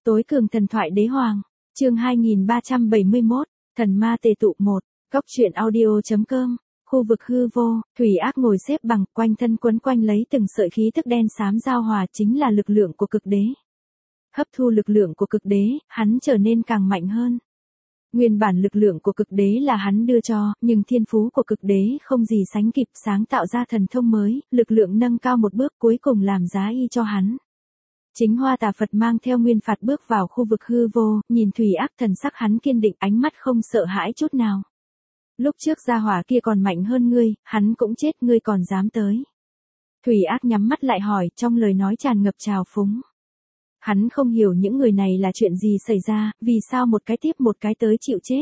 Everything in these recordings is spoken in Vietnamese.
Tối cường thần thoại đế hoàng, chương 2371, thần ma tề tụ 1, Cốc truyện audio.com. Khu vực hư vô, Thủy Ác ngồi xếp bằng, quanh thân quấn quanh lấy từng sợi khí tức đen xám giao hòa chính là lực lượng của cực đế. Hấp thu lực lượng của cực đế, hắn trở nên càng mạnh hơn. Nguyên bản lực lượng của cực đế là hắn đưa cho, nhưng thiên phú của cực đế không gì sánh kịp, sáng tạo ra thần thông mới, lực lượng nâng cao một bước cuối cùng làm giá y cho hắn. Chính Hoa Tà Phật mang theo Nguyên Phạt bước vào khu vực hư vô, nhìn Thủy Ác, thần sắc hắn kiên định, ánh mắt không sợ hãi chút nào. Lúc trước gia hỏa kia còn mạnh hơn ngươi, hắn cũng chết, ngươi còn dám tới. Thủy Ác nhắm mắt lại hỏi, trong lời nói tràn ngập trào phúng. Hắn không hiểu những người này là chuyện gì xảy ra, vì sao một cái tiếp một cái tới chịu chết.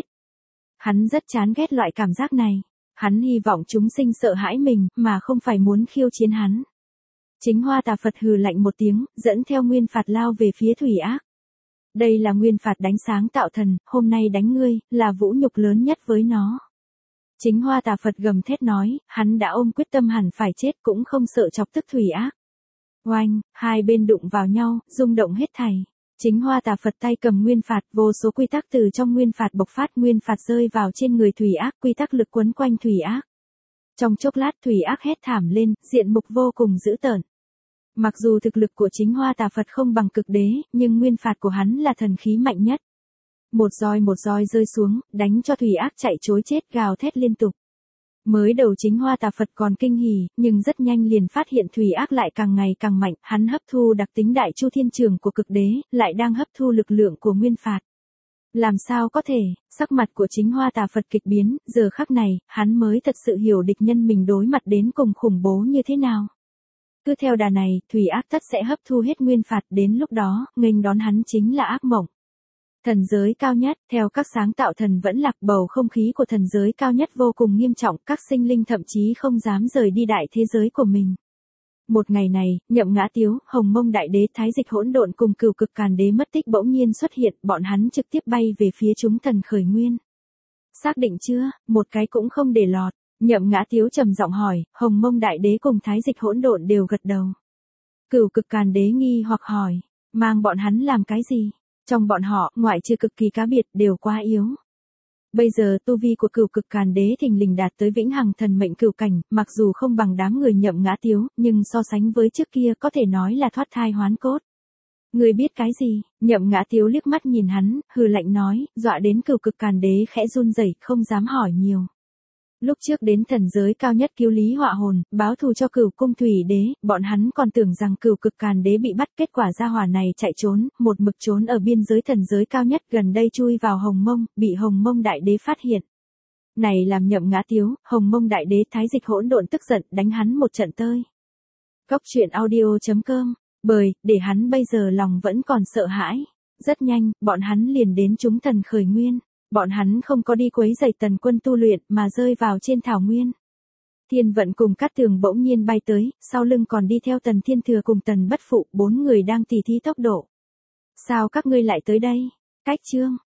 Hắn rất chán ghét loại cảm giác này. Hắn hy vọng chúng sinh sợ hãi mình, mà không phải muốn khiêu chiến hắn. Chính Hoa Tà Phật hừ lạnh một tiếng, dẫn theo Nguyên Phạt lao về phía Thủy Ác. Đây là Nguyên Phạt đánh sáng tạo thần, hôm nay đánh ngươi, là vũ nhục lớn nhất với nó. Chính Hoa Tà Phật gầm thét nói, hắn đã ôm quyết tâm hẳn phải chết cũng không sợ chọc tức Thủy Ác. Oanh, hai bên đụng vào nhau, rung động hết thảy. Chính Hoa Tà Phật tay cầm Nguyên Phạt, vô số quy tắc từ trong Nguyên Phạt bộc phát, Nguyên Phạt rơi vào trên người Thủy Ác, quy tắc lực quấn quanh Thủy Ác. Trong chốc lát Thủy Ác hét thảm lên, diện mục vô cùng dữ tợn. Mặc dù thực lực của chính Hoa Tà Phật không bằng cực đế, nhưng Nguyên Phạt của hắn là thần khí mạnh nhất. Một roi rơi xuống, đánh cho Thủy Ác chạy trối chết, gào thét liên tục. Mới đầu chính Hoa Tà Phật còn kinh hỉ, nhưng rất nhanh liền phát hiện Thủy Ác lại càng ngày càng mạnh, hắn hấp thu đặc tính đại chu thiên trường của cực đế, lại đang hấp thu lực lượng của Nguyên Phạt. Làm sao có thể, sắc mặt của chính Hoa Tà Phật kịch biến, giờ khắc này, hắn mới thật sự hiểu địch nhân mình đối mặt đến cùng khủng bố như thế nào. Cứ theo đà này, Thủy Ác tất sẽ hấp thu hết Nguyên Phạt, đến lúc đó, nghênh đón hắn chính là ác mộng. Thần giới cao nhất, theo các sáng tạo thần vẫn lạc, bầu không khí của thần giới cao nhất vô cùng nghiêm trọng, các sinh linh thậm chí không dám rời đi đại thế giới của mình. Một ngày này, Nhậm Ngã Tiếu, Hồng Mông Đại Đế, Thái Dịch Hỗn Độn cùng Cửu Cực Càn Đế mất tích bỗng nhiên xuất hiện, bọn hắn trực tiếp bay về phía chúng thần khởi nguyên. Xác định chưa, một cái cũng không để lọt. Nhậm Ngã Tiếu trầm giọng hỏi, Hồng Mông Đại Đế cùng Thái Dịch Hỗn Độn đều gật đầu. Cửu Cực Càn Đế nghi hoặc hỏi, mang bọn hắn làm cái gì? Trong bọn họ, ngoại trừ cực kỳ cá biệt, đều quá yếu. Bây giờ tu vi của Cửu Cực Càn Đế thình lình đạt tới vĩnh hằng thần mệnh cửu cảnh, mặc dù không bằng đám người Nhậm Ngã Tiếu, nhưng so sánh với trước kia có thể nói là thoát thai hoán cốt. Người biết cái gì? Nhậm Ngã Tiếu liếc mắt nhìn hắn, hừ lạnh nói, dọa đến Cửu Cực Càn Đế khẽ run rẩy, không dám hỏi nhiều. Lúc trước đến thần giới cao nhất cứu Lý Họa Hồn, báo thù cho Cửu Cung Thủy Đế, bọn hắn còn tưởng rằng Cửu Cực Càn Đế bị bắt, kết quả gia hỏa này chạy trốn, một mực trốn ở biên giới thần giới cao nhất, gần đây chui vào Hồng Mông, bị Hồng Mông Đại Đế phát hiện. Này làm Nhậm Ngã Tiếu, Hồng Mông Đại Đế, Thái Dịch Hỗn Độn tức giận, đánh hắn một trận tơi. Cốc truyện audio.com, bởi, để hắn bây giờ lòng vẫn còn sợ hãi. Rất nhanh, bọn hắn liền đến chúng thần khởi nguyên. Bọn hắn không có đi quấy rầy Tần Quân tu luyện, mà rơi vào trên thảo nguyên. Thiên Vận cùng Cát Tường bỗng nhiên bay tới, sau lưng còn đi theo Tần Thiên Thừa cùng Tần Bất Phụ, 4 người đang tỉ thí tốc độ. Sao các ngươi lại tới đây? Cách chương,